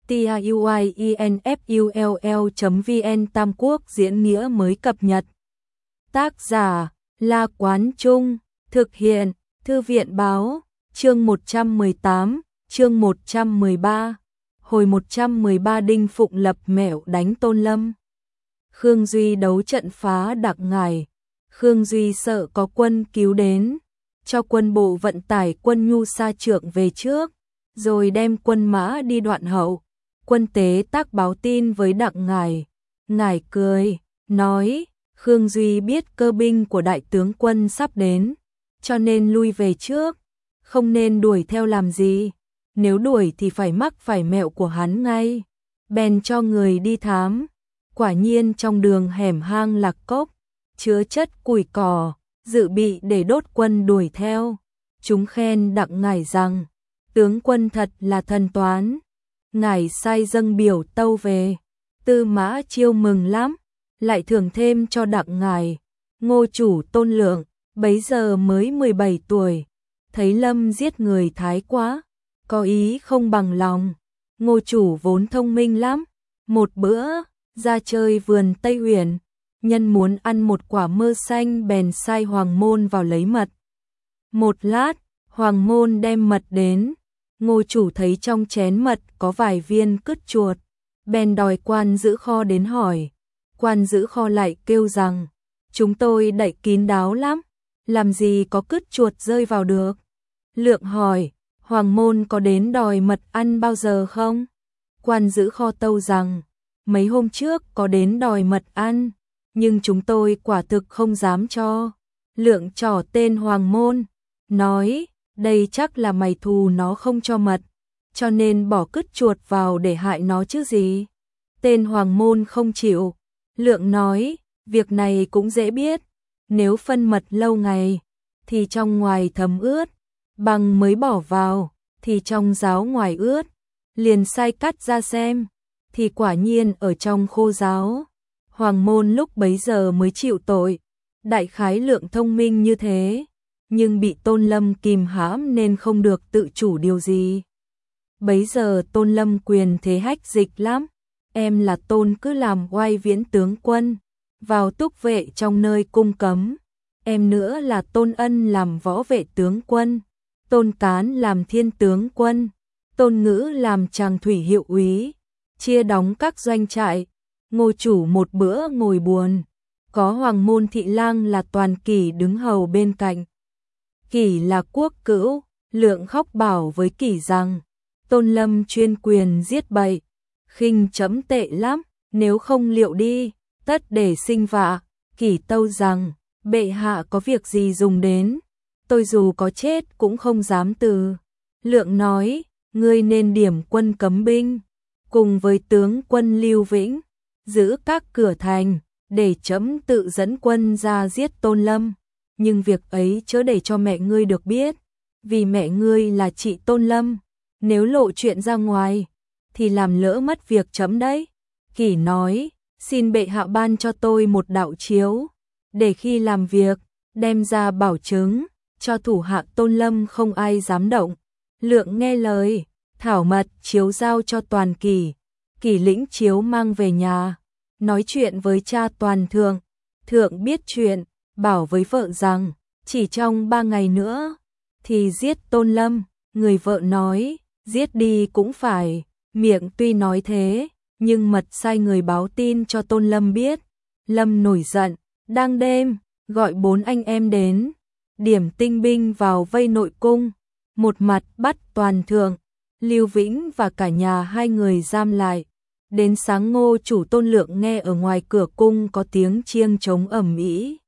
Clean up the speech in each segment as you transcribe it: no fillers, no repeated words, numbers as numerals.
tiuinfull.vn Tam Quốc diễn nghĩa mới cập nhật. Tác giả La Quán Trung, thực hiện Thư viện Báo, chương 118, chương 113. Hồi 113 Đinh Phụng lập mẹo đánh Tôn Lâm. Khương Duy đấu trận phá Đặng Ngải. Khương Duy sợ có quân cứu đến, cho quân bộ vận tải quân nhu sa trượng về trước, rồi đem quân mã đi đoạn hậu. Quân tế tác báo tin với Đặng Ngải. Ngải cười, nói, Khương Duy biết cơ binh của đại tướng quân sắp đến, cho nên lui về trước, không nên đuổi theo làm gì. Nếu đuổi thì phải mắc phải mẹo của hắn ngay. Bèn cho người đi thám. Quả nhiên trong đường hẻm hang lạc cốc, chứa chất củi cỏ, dự bị để đốt quân đuổi theo. Chúng khen Đặng Ngải rằng, tướng quân thật là thần toán. Ngải sai dâng biểu tâu về. Tư Mã Chiêu mừng lắm, lại thưởng thêm cho Đặng Ngải. Ngô chủ Tôn Lượng, bấy giờ mới 17 tuổi, thấy Lâm giết người thái quá, có ý không bằng lòng. Ngô chủ vốn thông minh lắm, một bữa ra chơi vườn Tây Huyền, nhân muốn ăn một quả mơ xanh bèn sai Hoàng Môn vào lấy mật. Một lát, Hoàng Môn đem mật đến, Ngô chủ thấy trong chén mật có vài viên cứt chuột, bèn đòi quan giữ kho đến hỏi. Quan giữ kho lại kêu rằng, chúng tôi đậy kín đáo lắm, làm gì có cứt chuột rơi vào được. Lượng hỏi, Hoàng Môn có đến đòi mật ăn bao giờ không? Quan giữ kho tâu rằng, mấy hôm trước có đến đòi mật ăn, nhưng chúng tôi quả thực không dám cho. Lượng trỏ tên Hoàng Môn, nói, đây chắc là mày thù nó không cho mật, cho nên bỏ cứt chuột vào để hại nó chứ gì. Tên Hoàng Môn không chịu. Lượng nói, việc này cũng dễ biết, nếu phân mật lâu ngày, thì trong ngoài thấm ướt, bằng mới bỏ vào, thì trong ráo ngoài ướt, liền sai cắt ra xem, thì quả nhiên ở trong khô ráo. Hoàng Môn lúc bấy giờ mới chịu tội. Đại khái Lượng thông minh như thế, nhưng bị Tôn Lâm kìm hãm nên không được tự chủ điều gì. Bấy giờ Tôn Lâm quyền thế hách dịch lắm. Em là Tôn cứ làm oai viễn tướng quân, vào túc vệ trong nơi cung cấm. Em nữa là Tôn Ân làm võ vệ tướng quân, Tôn Cán làm thiên tướng quân, Tôn Ngữ làm tràng thủy hiệu úy, chia đóng các doanh trại. Ngô chủ một bữa ngồi buồn, có Hoàng Môn thị lang là Toàn Kỷ đứng hầu bên cạnh. Kỷ là quốc cữu. Lượng khóc bảo với Kỷ rằng, Tôn Lâm chuyên quyền giết bậy, khinh chấm tệ lắm, nếu không liệu đi, tất để sinh vạ. Kỷ tâu rằng, bệ hạ có việc gì dùng đến, tôi dù có chết cũng không dám từ. Lượng nói, ngươi nên điểm quân cấm binh, cùng với tướng quân Lưu Vĩnh, giữ các cửa thành, để chấm tự dẫn quân ra giết Tôn Lâm. Nhưng việc ấy chớ để cho mẹ ngươi được biết, vì mẹ ngươi là chị Tôn Lâm, nếu lộ chuyện ra ngoài, thì làm lỡ mất việc chấm đấy. Kỷ nói, xin bệ hạ ban cho tôi một đạo chiếu, để khi làm việc, đem ra bảo chứng, cho thủ hạ Tôn Lâm không ai dám động. Lượng nghe lời, thảo mật chiếu giao cho Toàn Kỷ. Kỷ lĩnh chiếu mang về nhà, nói chuyện với cha Toàn Thượng. Thượng biết chuyện, bảo với vợ rằng, chỉ trong 3 ngày nữa, thì giết Tôn Lâm. Người vợ nói, giết đi cũng phải. Miệng tuy nói thế, nhưng mật sai người báo tin cho Tôn Lâm biết. Lâm nổi giận, đang đêm, gọi 4 anh em đến, điểm tinh binh vào vây nội cung, một mặt bắt Toàn Thượng, Lưu Vĩnh và cả nhà hai người giam lại. Đến sáng Ngô chủ Tôn Lượng nghe ở ngoài cửa cung có tiếng chiêng trống ầm ĩ,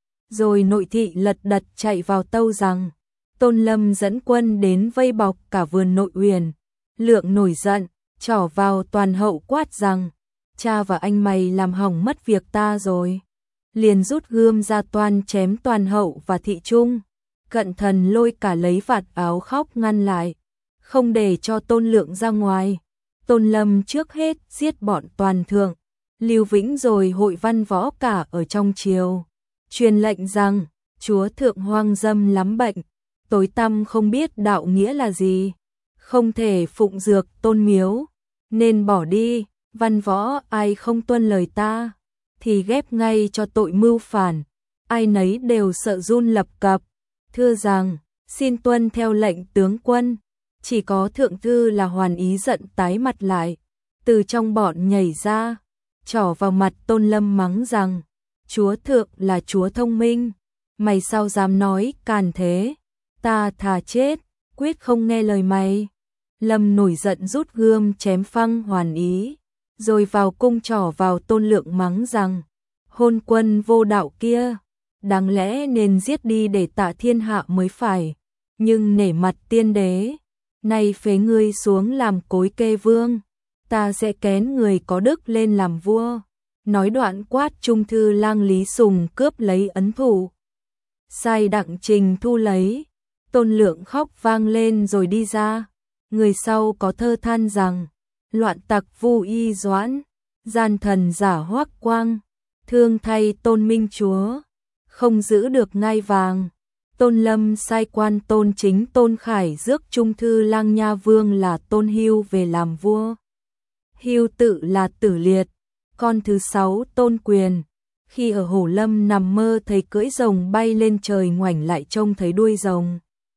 rồi nội thị lật đật chạy vào tâu rằng, Tôn Lâm dẫn quân đến vây bọc cả vườn Nội Uyển. Lượng nổi giận, trỏ vào Toàn hậu quát rằng, cha và anh mày làm hỏng mất việc ta rồi. Liền rút gươm ra toan chém Toàn hậu và thị trung. Cận thần lôi cả lấy vạt áo khóc ngăn lại, không để cho Tôn Lượng ra ngoài. Tôn Lâm trước hết giết bọn Toàn Thượng, Lưu Vĩnh, rồi hội văn võ cả ở trong triều, truyền lệnh rằng, chúa thượng hoang dâm lắm bệnh, tối tăm không biết đạo nghĩa là gì, không thể phụng dược Tôn miếu, nên bỏ đi, văn võ ai không tuân lời ta, thì ghép ngay cho tội mưu phản, ai nấy đều sợ run lập cập, thưa rằng, xin tuân theo lệnh tướng quân. Chỉ có thượng thư là Hoàn Ý giận tái mặt lại, từ trong bọn nhảy ra, trỏ vào mặt Tôn Lâm mắng rằng, chúa thượng là chúa thông minh, mày sao dám nói càn thế, ta thà chết, quyết không nghe lời mày. Lâm nổi giận rút gươm chém phăng Hoàn Ý, rồi vào cung trỏ vào Tôn Lượng mắng rằng, hôn quân vô đạo kia, đáng lẽ nên giết đi để tạ thiên hạ mới phải, nhưng nể mặt tiên đế, nay phế ngươi xuống làm cối kê vương, ta sẽ kén người có đức lên làm vua. Nói đoạn quát trung thư lang Lý Sùng cướp lấy ấn thủ, sai Đặng Trình thu lấy. Tôn Lượng khóc vang lên rồi đi ra. Người sau có thơ than rằng, loạn tặc Vu Y Doãn, gian thần giả Hoắc Quang, thương thay Tôn Minh Chúa, không giữ được ngai vàng. Tôn Lâm sai quan Tôn Chính Tôn Khải rước trung thư lang Nha Vương là Tôn Hưu về làm vua. Hưu tự là Tử Liệt, con thứ 6 Tôn Quyền. Khi ở Hổ Lâm nằm mơ thấy cưỡi rồng bay lên trời, ngoảnh lại trông thấy đuôi rồng,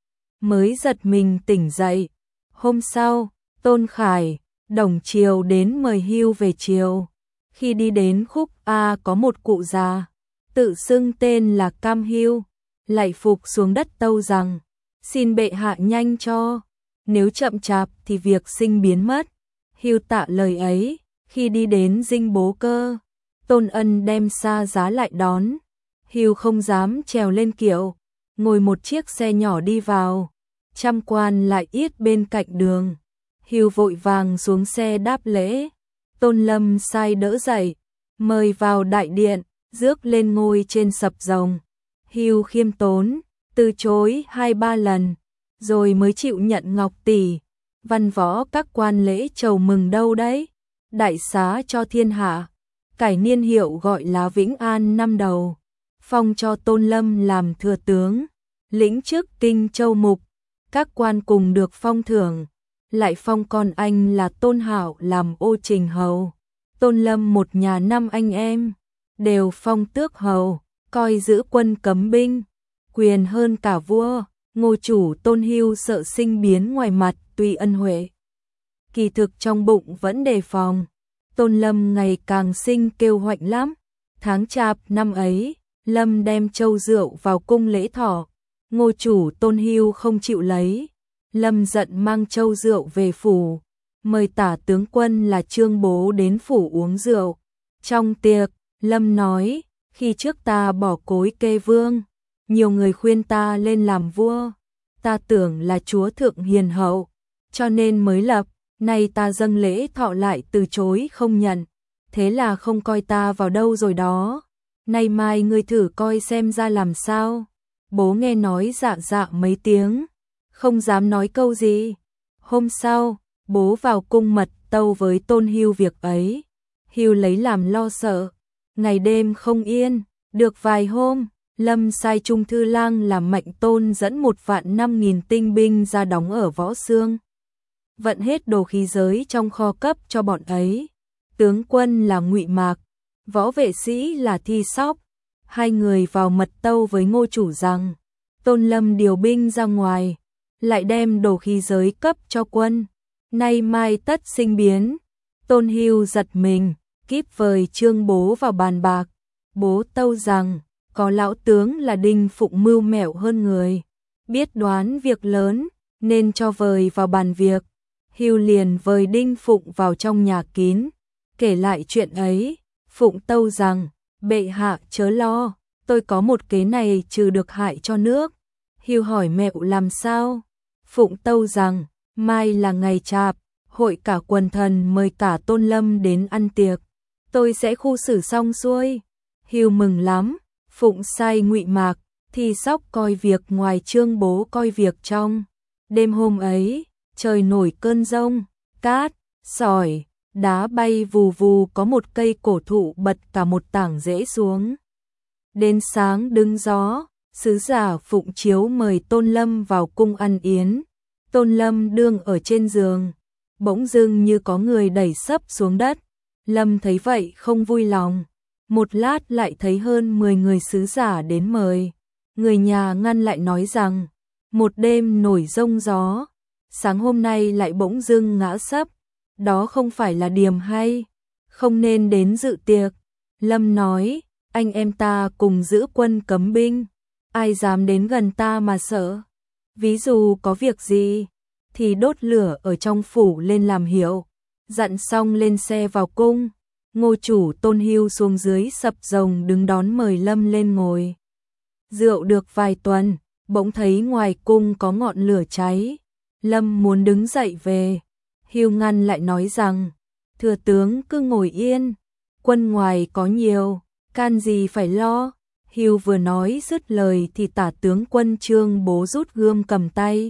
mới giật mình tỉnh dậy. Hôm sau, Tôn Khải, Đồng Triều đến mời Hưu về triều. Khi đi đến khúc A có một cụ già, tự xưng tên là Cam Hưu, lạy phục xuống đất tâu rằng, xin bệ hạ nhanh cho, nếu chậm chạp thì việc sinh biến mất. Hưu tạ lời ấy, khi đi đến dinh Bố Cơ, Tôn Ân đem xa giá lại đón. Hưu không dám trèo lên kiệu, ngồi một chiếc xe nhỏ đi vào. Trăm quan lại yết bên cạnh đường. Hưu vội vàng xuống xe đáp lễ. Tôn Lâm sai đỡ dậy, mời vào đại điện, rước lên ngôi trên sập rồng. Hưu khiêm tốn, từ chối 2-3 lần, rồi mới chịu nhận ngọc tỷ. Văn võ các quan lễ chầu mừng đâu đấy, đại xá cho thiên hạ, cải niên hiệu gọi là Vĩnh An năm đầu, phong cho Tôn Lâm làm thừa tướng, lĩnh chức Kinh Châu Mục, các quan cùng được phong thưởng, lại phong con anh là Tôn Hạo làm ô trình hầu. Tôn Lâm một nhà 5 anh em, đều phong tước hầu, coi giữ quân cấm binh, quyền hơn cả vua. Ngô chủ Tôn Hưu sợ sinh biến ngoài mặt tuy ân huệ, kỳ thực trong bụng vẫn đề phòng. Tôn Lâm ngày càng sinh kêu hoạnh lắm. Tháng Chạp năm ấy, Lâm đem châu rượu vào cung lễ thọ. Ngô chủ Tôn Hưu không chịu lấy. Lâm giận mang châu rượu về phủ, mời tả tướng quân là Trương Bố đến phủ uống rượu. Trong tiệc, Lâm nói, khi trước ta bỏ cối kê vương, nhiều người khuyên ta lên làm vua, ta tưởng là chúa thượng hiền hậu, cho nên mới lập, nay ta dâng lễ thọ lại từ chối không nhận, thế là không coi ta vào đâu rồi đó. Nay mai ngươi thử coi xem ra làm sao. Bố nghe nói dạ dạ mấy tiếng, không dám nói câu gì. Hôm sau, bố vào cung mật tâu với Tôn Hưu việc ấy. Hưu lấy làm lo sợ, ngày đêm không yên. Được vài hôm, Lâm sai trung thư lang làm Mạnh Tôn dẫn 1.500.000 tinh binh ra đóng ở Võ Xương, vận hết đồ khí giới trong kho cấp cho bọn ấy. Tướng quân là Ngụy Mạc, võ vệ sĩ là Thi Sóc. Hai người vào mật tâu với Ngô chủ rằng, Tôn Lâm điều binh ra ngoài, lại đem đồ khí giới cấp cho quân, nay mai tất sinh biến. Tôn Hưu giật mình, kíp vời Trương Bố vào bàn bạc. Bố tâu rằng, có lão tướng là Đinh Phụng mưu mẹo hơn người, biết đoán việc lớn, nên cho vời vào bàn việc. Hưu liền vời Đinh Phụng vào trong nhà kín, kể lại chuyện ấy. Phụng tâu rằng, bệ hạ chớ lo, tôi có một kế này trừ được hại cho nước. Hưu hỏi mẹo làm sao? Phụng tâu rằng, mai là ngày Chạp, hội cả quần thần mời cả Tôn Lâm đến ăn tiệc, tôi sẽ khu xử xong xuôi. Hưu mừng lắm. Phụng sai Ngụy Mạc, Thi Sóc coi việc ngoài, Trương Bố coi việc trong. Đêm hôm ấy, trời nổi cơn giông, cát, sỏi, đá bay vù vù, có một cây cổ thụ bật cả một tảng rễ xuống. Đến sáng đứng gió, sứ giả Phụng Chiếu mời Tôn Lâm vào cung ăn yến. Tôn Lâm đương ở trên giường, bỗng dưng như có người đẩy sấp xuống đất. Lâm thấy vậy không vui lòng. Một lát lại thấy hơn 10 người sứ giả đến mời. Người nhà ngăn lại nói rằng, một đêm nổi giông gió, sáng hôm nay lại bỗng dưng ngã sấp, đó không phải là điểm hay, không nên đến dự tiệc. Lâm nói, anh em ta cùng giữ quân cấm binh, ai dám đến gần ta mà sợ. Ví dụ có việc gì, thì đốt lửa ở trong phủ lên làm hiệu. Dặn xong lên xe vào cung, Ngô chủ Tôn Hưu xuống dưới sập rồng đứng đón mời Lâm lên ngồi. Rượu được vài tuần, bỗng thấy ngoài cung có ngọn lửa cháy. Lâm muốn đứng dậy về, Hưu ngăn lại nói rằng, thừa tướng cứ ngồi yên, quân ngoài có nhiều, can gì phải lo. Hưu vừa nói dứt lời thì tả tướng quân Trương Bố rút gươm cầm tay,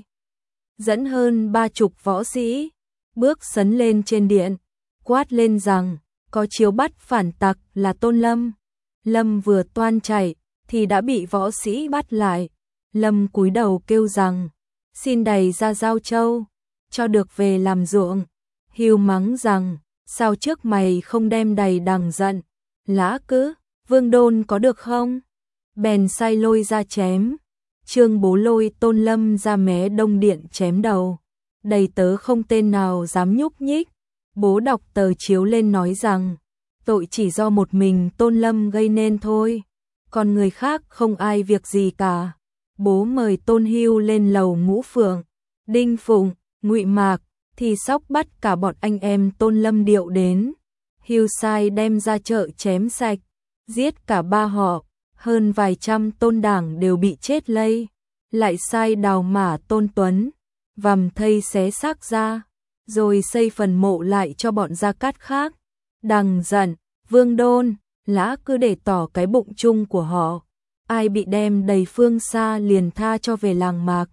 dẫn hơn 30 võ sĩ, bước sấn lên trên điện, quát lên rằng, có chiếu bắt phản tặc là Tôn Lâm. Lâm vừa toan chạy, thì đã bị võ sĩ bắt lại. Lâm cúi đầu kêu rằng, xin đày ra Giao Châu, cho được về làm ruộng. Hưu mắng rằng, sao trước mày không đem đày đằng giận, lã cứ, Vương Đôn có được không? Bèn sai lôi ra chém. Trương Bố lôi Tôn Lâm ra mé đông điện chém đầu. Đầy tớ không tên nào dám nhúc nhích. Bố đọc tờ chiếu lên nói rằng, tội chỉ do một mình Tôn Lâm gây nên thôi, còn người khác không ai việc gì cả. Bố mời Tôn Hưu lên lầu Ngũ Phượng, Đinh Phụng, Ngụy Mạc, thì sóc bắt cả bọn anh em Tôn Lâm điệu đến. Hưu sai đem ra chợ chém sạch, giết cả ba họ, hơn vài trăm Tôn đảng đều bị chết lây. Lại sai đào mả Tôn Tuấn, vằm thây xé xác ra, rồi xây phần mộ lại cho bọn Gia Cát khác. Đằng giận, Vương Đôn, lã cứ để tỏ cái bụng chung của họ. Ai bị đem đầy phương xa liền tha cho về làng Mạc.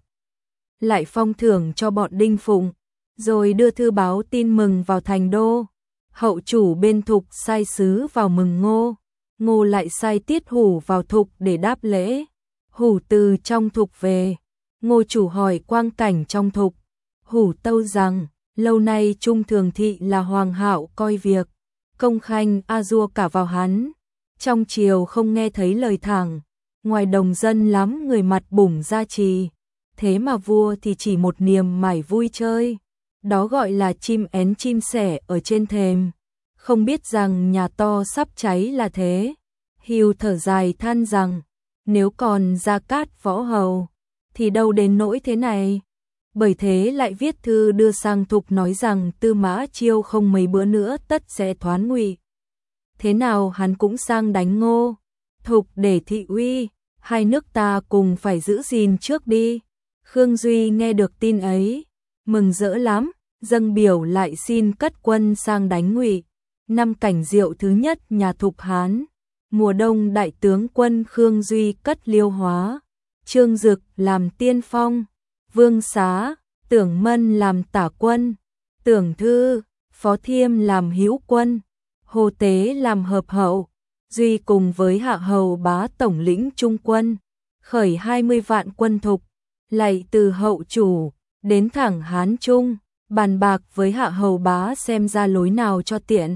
Lại phong thưởng cho bọn Đinh Phụng, rồi đưa thư báo tin mừng vào thành đô. Hậu chủ bên Thục sai sứ vào mừng Ngô. Ngô lại sai Tiết Hủ vào Thục để đáp lễ. Hủ từ trong Thục về, Ngô chủ hỏi quang cảnh trong Thục. Hủ tâu rằng, lâu nay Trung Thường Thị là Hoàng hạo coi việc, công khanh a dua cả vào hắn. Trong triều không nghe thấy lời thẳng, ngoài đồng dân lắm người mặt bủng ra trì. Thế mà vua thì chỉ một niềm mải vui chơi, đó gọi là chim én chim sẻ ở trên thềm. Không biết rằng nhà to sắp cháy là thế. Hưu thở dài than rằng, nếu còn Gia Cát võ hầu, thì đâu đến nỗi thế này. Bởi thế lại viết thư đưa sang Thục nói rằng Tư Mã Chiêu không mấy bữa nữa tất sẽ thoán Ngụy. Thế nào hắn cũng sang đánh Ngô, Thục để thị uy, hai nước ta cùng phải giữ gìn trước đi. Khương Duy nghe được tin ấy, mừng rỡ lắm, dâng biểu lại xin cất quân sang đánh Ngụy. Năm Cảnh Diệu thứ nhất nhà Thục Hán, mùa đông đại tướng quân Khương Duy cất Liêu Hóa, Trương Dực làm tiên phong, Vương Xá, Tưởng Mân làm tả quân, Tưởng Thư, Phó Thiêm làm hữu quân, Hồ Tế làm hợp hậu, Duy cùng với Hạ Hầu Bá tổng lĩnh trung quân, khởi 20 vạn quân Thục, lại từ hậu chủ đến thẳng Hán Trung, bàn bạc với Hạ Hầu Bá xem ra lối nào cho tiện.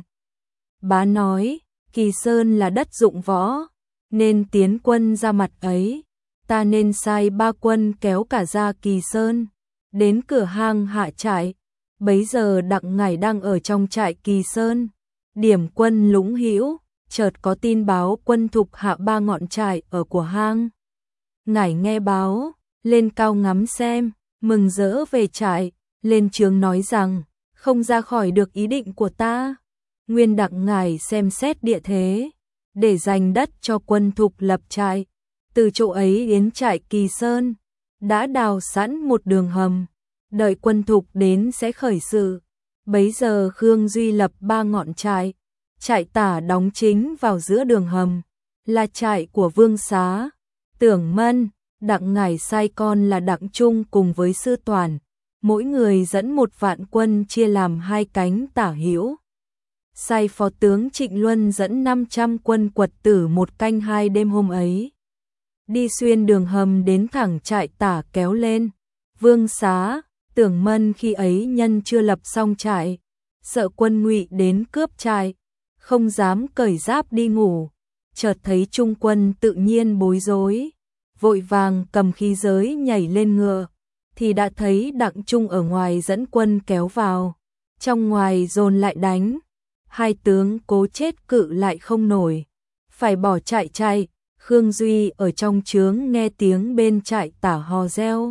Bá nói, Kỳ Sơn là đất dụng võ, nên tiến quân ra mặt ấy, ta nên sai 3 quân kéo cả ra Kỳ Sơn, đến cửa hang hạ trại. Bấy giờ Đặng Ngải đang ở trong trại Kỳ Sơn, điểm quân Lũng Hữu, chợt có tin báo quân Thục hạ 3 ngọn trại ở của hang. Ngải nghe báo, lên cao ngắm xem, mừng rỡ về trại, lên trướng nói rằng, không ra khỏi được ý định của ta. Nguyên Đặng Ngải xem xét địa thế, để dành đất cho quân Thục lập trại. Từ chỗ ấy đến trại Kỳ Sơn, đã đào sẵn một đường hầm, đợi quân Thục đến sẽ khởi sự. Bấy giờ Khương Duy lập 3 ngọn trại, trại tả đóng chính vào giữa đường hầm, là trại của Vương Xá, Tưởng Mân. Đặng Ngải sai con là Đặng Trung cùng với Sư Toàn, mỗi người dẫn 1 vạn quân chia làm 2 cánh tả hữu. Sai phó tướng Trịnh Luân dẫn 500 quân Quật Tử 1 canh 2 đêm hôm ấy, đi xuyên đường hầm đến thẳng trại tả kéo lên. Vương Xá, Tưởng Mân khi ấy nhân chưa lập xong trại, sợ quân Ngụy đến cướp trại, không dám cởi giáp đi ngủ, chợt thấy Trung quân tự nhiên bối rối, vội vàng cầm khí giới nhảy lên ngựa, thì đã thấy Đặng Trung ở ngoài dẫn quân kéo vào, trong ngoài dồn lại đánh, hai tướng cố chết cự lại không nổi, phải bỏ chạy chạy. Khương Duy ở trong trướng nghe tiếng bên trại tả hò reo,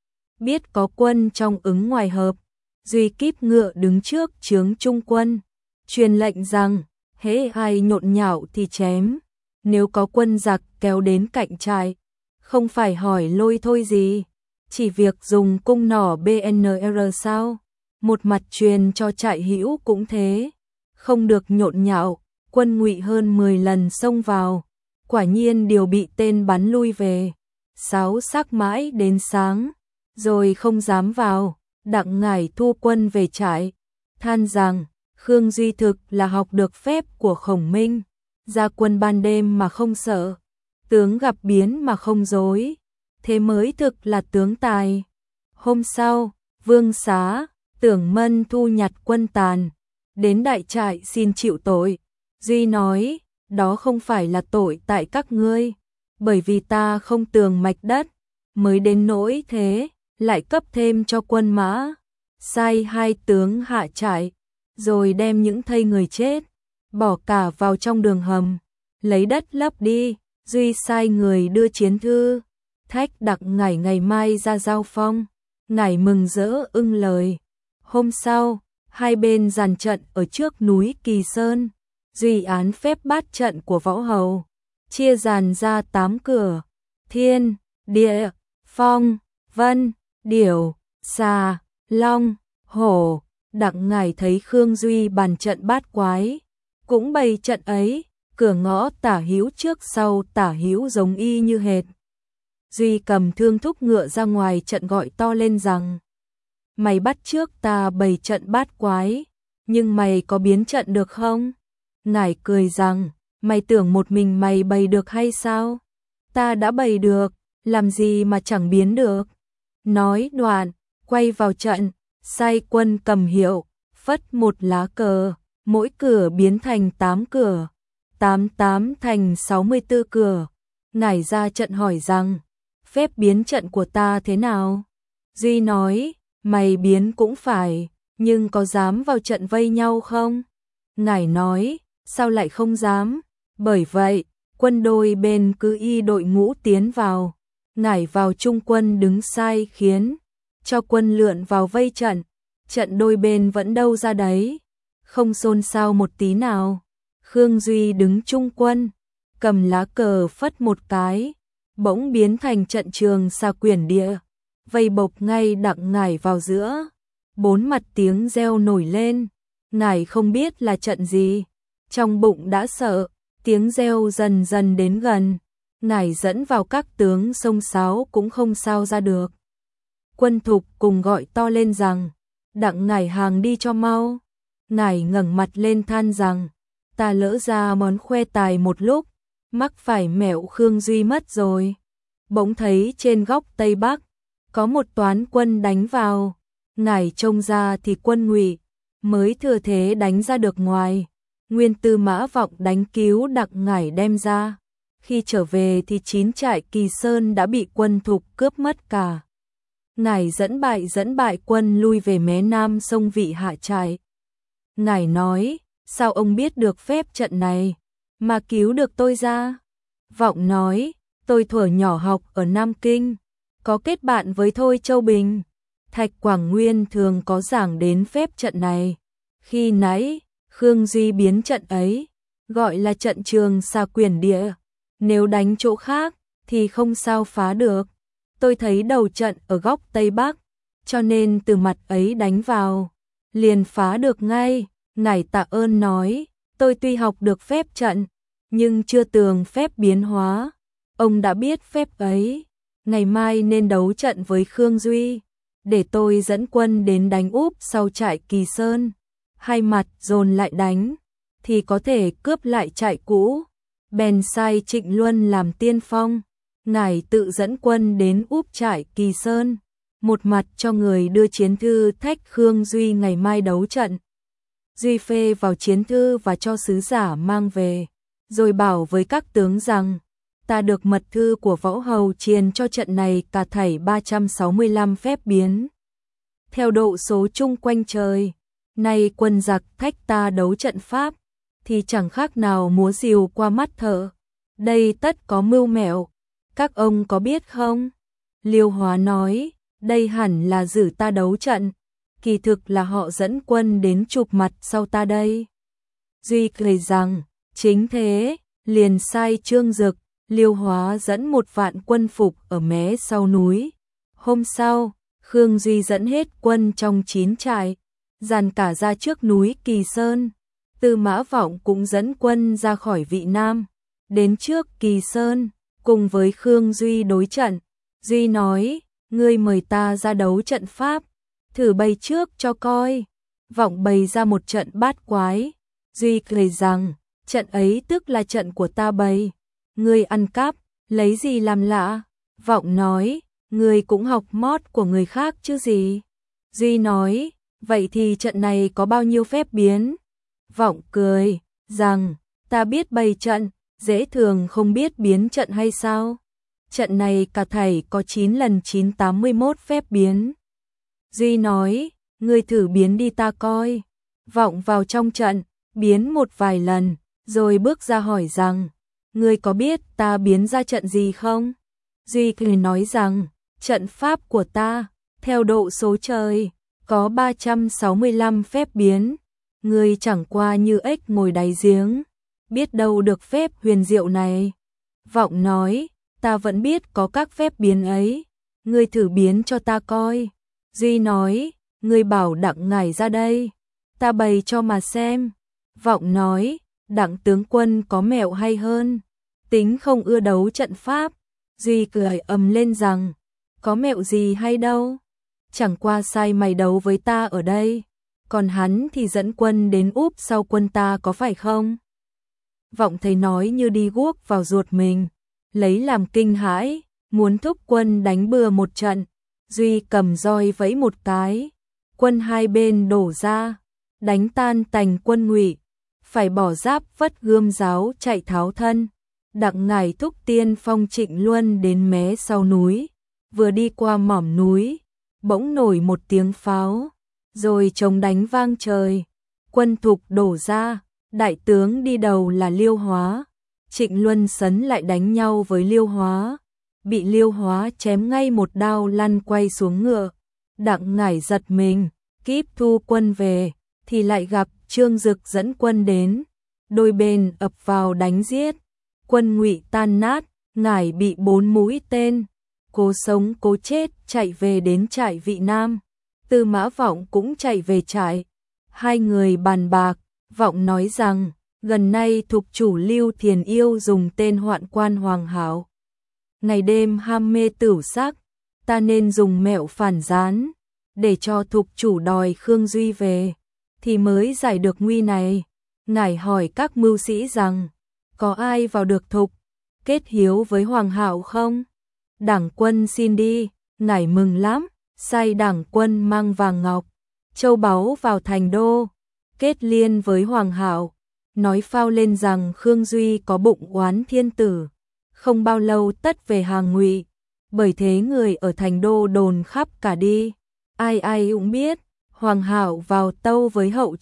biết có quân trong ứng ngoài hợp, Duy kíp ngựa đứng trước trướng Trung quân, truyền lệnh rằng hễ ai nhộn nhạo thì chém, nếu có quân giặc kéo đến cạnh trại, không phải hỏi lôi thôi gì, chỉ việc dùng cung nỏ BNR sao, một mặt truyền cho trại hữu cũng thế, không được nhộn nhạo. Quân Ngụy hơn 10 lần xông vào, quả nhiên đều bị tên bắn lui về, sáo sắc mãi đến sáng, rồi không dám vào. Đặng Ngải thu quân về trại, than rằng Khương Duy thực là học được phép của Khổng Minh, ra quân ban đêm mà không sợ, tướng gặp biến mà không dối, thế mới thực là tướng tài. Hôm sau, Vương Xá, Tưởng Mân thu nhặt quân tàn, đến đại trại xin chịu tội. Duy nói, đó không phải là tội tại các ngươi, bởi vì ta không tường mạch đất, mới đến nỗi thế, lại cấp thêm cho quân mã, sai hai tướng hạ trại, rồi đem những thây người chết, bỏ cả vào trong đường hầm, lấy đất lấp đi. Duy sai người đưa chiến thư, thách Đặng Ngải ngày mai ra giao phong, Ngải mừng rỡ ưng lời. Hôm sau, hai bên dàn trận ở trước núi Kỳ Sơn. Duy án phép bát trận của võ hầu, chia dàn ra 8 cửa, thiên, địa, phong, vân, điểu, xà, long, hổ. Đặng Ngải thấy Khương Duy bàn trận bát quái, cũng bày trận ấy, cửa ngõ tả hữu trước sau tả hữu giống y như hệt. Duy cầm thương thúc ngựa ra ngoài trận gọi to lên rằng, mày bắt trước ta bày trận bát quái, nhưng mày có biến trận được không? Ngải cười rằng, mày tưởng một mình mày bày được hay sao? Ta đã bày được, làm gì mà chẳng biến được? Nói đoạn, quay vào trận, sai quân cầm hiệu, phất một lá cờ, mỗi cửa biến thành 8 cửa, 88 thành 64 cửa. Ngải ra trận hỏi rằng, phép biến trận của ta thế nào? Duy nói, mày biến cũng phải, nhưng có dám vào trận vây nhau không? Ngải nói, sao lại không dám? Bởi vậy, quân đôi bên cứ y đội ngũ tiến vào. Ngải vào trung quân đứng sai khiến cho quân lượn vào vây trận. Trận đôi bên vẫn đâu ra đấy, không xôn xao một tí nào. Khương Duy đứng trung quân, cầm lá cờ phất một cái, bỗng biến thành trận trường xa quyển địa, vây bộc ngay Đặng Ngải vào giữa. 4 mặt tiếng reo nổi lên, Ngải không biết là trận gì, trong bụng đã sợ, tiếng reo dần dần đến gần, Ngải dẫn vào các tướng xông xáo cũng không sao ra được. Quân thục cùng gọi to lên rằng, Đặng Ngải hàng đi cho mau. Ngải ngẩng mặt lên than rằng, ta lỡ ra món khoe tài một lúc, mắc phải mẹo Khương Duy mất rồi. Bỗng thấy trên góc Tây Bắc, có một toán quân đánh vào, Ngải trông ra thì quân Ngụy mới thừa thế đánh ra được ngoài. Nguyên Tư Mã Vọng đánh cứu Đặng Ngải đem ra. Khi trở về thì 9 trại Kỳ Sơn đã bị quân thục cướp mất cả. Ngải dẫn bại quân lui về mé nam sông Vị hạ trại. Ngải nói, sao ông biết được phép trận này, mà cứu được tôi ra? Vọng nói, tôi thuở nhỏ học ở Nam Kinh, có kết bạn với Thôi Châu Bình. Thạch Quảng Nguyên thường có giảng đến phép trận này. Khi nãy, Khương Duy biến trận ấy, gọi là trận trường xa quyển địa. Nếu đánh chỗ khác, thì không sao phá được. Tôi thấy đầu trận ở góc Tây Bắc, cho nên từ mặt ấy đánh vào, liền phá được ngay. Ngải tạ ơn nói, tôi tuy học được phép trận, nhưng chưa tường phép biến hóa. Ông đã biết phép ấy, ngày mai nên đấu trận với Khương Duy, để tôi dẫn quân đến đánh úp sau trại Kỳ Sơn. Hai mặt dồn lại đánh, thì có thể cướp lại trại cũ. Bèn sai Trịnh Luân làm tiên phong, Ngải tự dẫn quân đến úp trại Kỳ Sơn. một mặt cho người đưa chiến thư thách Khương Duy ngày mai đấu trận. Duy phê vào chiến thư và cho sứ giả mang về, rồi bảo với các tướng rằng, ta được mật thư của Võ Hầu truyền cho trận này cả thảy 365 phép biến. Theo độ số chung quanh trời, nay quân giặc thách ta đấu trận pháp, thì chẳng khác nào múa rìu qua mắt thợ. Đây tất có mưu mẹo, các ông có biết không? Liêu Hóa nói, đây hẳn là giữ ta đấu trận, kỳ thực là họ dẫn quân đến chụp mặt sau ta đây. Duy cười rằng, chính thế, liền sai Trương Dực, Liêu Hóa dẫn 1 vạn quân phục ở mé sau núi. Hôm sau, Khương Duy dẫn hết quân trong 9 trại, dàn cả ra trước núi Kỳ Sơn. Tư Mã Vọng cũng dẫn quân ra khỏi Vị Nam, đến trước Kỳ Sơn, cùng với Khương Duy đối trận. Duy nói, ngươi mời ta ra đấu trận pháp, thử bày trước cho coi. Vọng bày ra một trận bát quái. Duy cười rằng, trận ấy tức là trận của ta bày. Ngươi ăn cắp, lấy gì làm lạ? Vọng nói, ngươi cũng học mót của người khác chứ gì? Duy nói, vậy thì trận này có bao nhiêu phép biến? Vọng cười, rằng, ta biết bày trận, dễ thường không biết biến trận hay sao? Trận này cả thảy có 9 lần 981 phép biến. Duy nói, ngươi thử biến đi ta coi. Vọng vào trong trận, biến một vài lần, rồi bước ra hỏi rằng, ngươi có biết ta biến ra trận gì không? Duy cười nói rằng, trận pháp của ta, theo độ số trời, có 365 phép biến. Ngươi chẳng qua như ếch ngồi đáy giếng, biết đâu được phép huyền diệu này. Vọng nói, ta vẫn biết có các phép biến ấy, ngươi thử biến cho ta coi. Duy nói, ngươi bảo Đặng ngài ra đây, ta bày cho mà xem. Vọng nói, Đặng tướng quân có mẹo hay hơn, tính không ưa đấu trận pháp. Duy cười ầm lên rằng, có mẹo gì hay đâu, chẳng qua sai mày đấu với ta ở đây, còn hắn thì dẫn quân đến úp sau quân ta có phải không? Vọng thấy nói như đi guốc vào ruột mình, lấy làm kinh hãi, muốn thúc quân đánh bừa một trận. Duy cầm roi vẫy một cái, quân hai bên đổ ra, đánh tan tành quân Ngụy, phải bỏ giáp vất gươm giáo chạy tháo thân. Đặng ngài thúc tiên phong Trịnh Luân đến mé sau núi, vừa đi qua mỏm núi, bỗng nổi một tiếng pháo, rồi trống đánh vang trời, quân thục đổ ra, đại tướng đi đầu là Liêu Hóa. Trịnh Luân sấn lại đánh nhau với Liêu Hóa, bị Liêu Hóa chém ngay một đao lăn quay xuống ngựa. Đặng ngải giật mình, kíp thu quân về, thì lại gặp Trương Dực dẫn quân đến, đôi bên ập vào đánh giết. Quân Ngụy tan nát, ngải bị 4 mũi tên, cố sống cố chết chạy về đến trại Vị Nam. Tư Mã Vọng cũng chạy về trại, hai người bàn bạc. Vọng nói rằng, gần nay thục chủ Lưu Thiền Yêu dùng tên Hoạn Quan Hoàng Hảo, ngày đêm ham mê tửu sắc, ta nên dùng mẹo phản gián, để cho thục chủ đòi Khương Duy về, thì mới giải được nguy này. Ngải hỏi các mưu sĩ rằng, có ai vào được thục, kết hiếu với Hoàng Hạo không? Đảng quân xin đi. Ngải mừng lắm, sai đảng quân mang vàng ngọc, châu báu vào thành đô, kết liên với Hoàng Hạo, nói phao lên rằng Khương Duy có bụng oán thiên tử, không bao lâu tất về hàng Ngụy. Bởi thế người ở thành đô đồn khắp cả đi, ai ai cũng biết. Hoàng Hạo vào tâu với hậu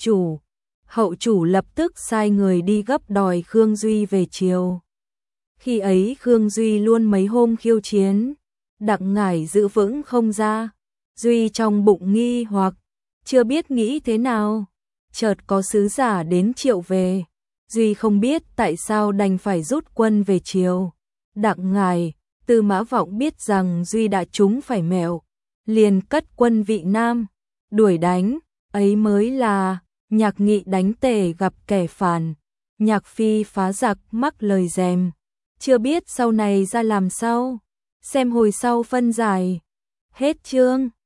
chủ lập tức sai người đi gấp đòi Khương Duy về triều. Khi ấy Khương Duy luôn mấy hôm khiêu chiến, Đặng ngải giữ vững không ra. Duy trong bụng nghi hoặc, chưa biết nghĩ thế nào, chợt có sứ giả đến triệu về. Duy không biết tại sao đành phải rút quân về triều. Đặng ngải, Tư Mã Vọng biết rằng Duy đã trúng phải mẹo, liền cất quân Vị Nam, đuổi đánh. Ấy mới là Nhạc Nghị đánh Tề gặp kẻ phản, Nhạc Phi phá giặc mắc lời rèm. Chưa biết sau này ra làm sao, xem hồi sau phân giải. Hết chương.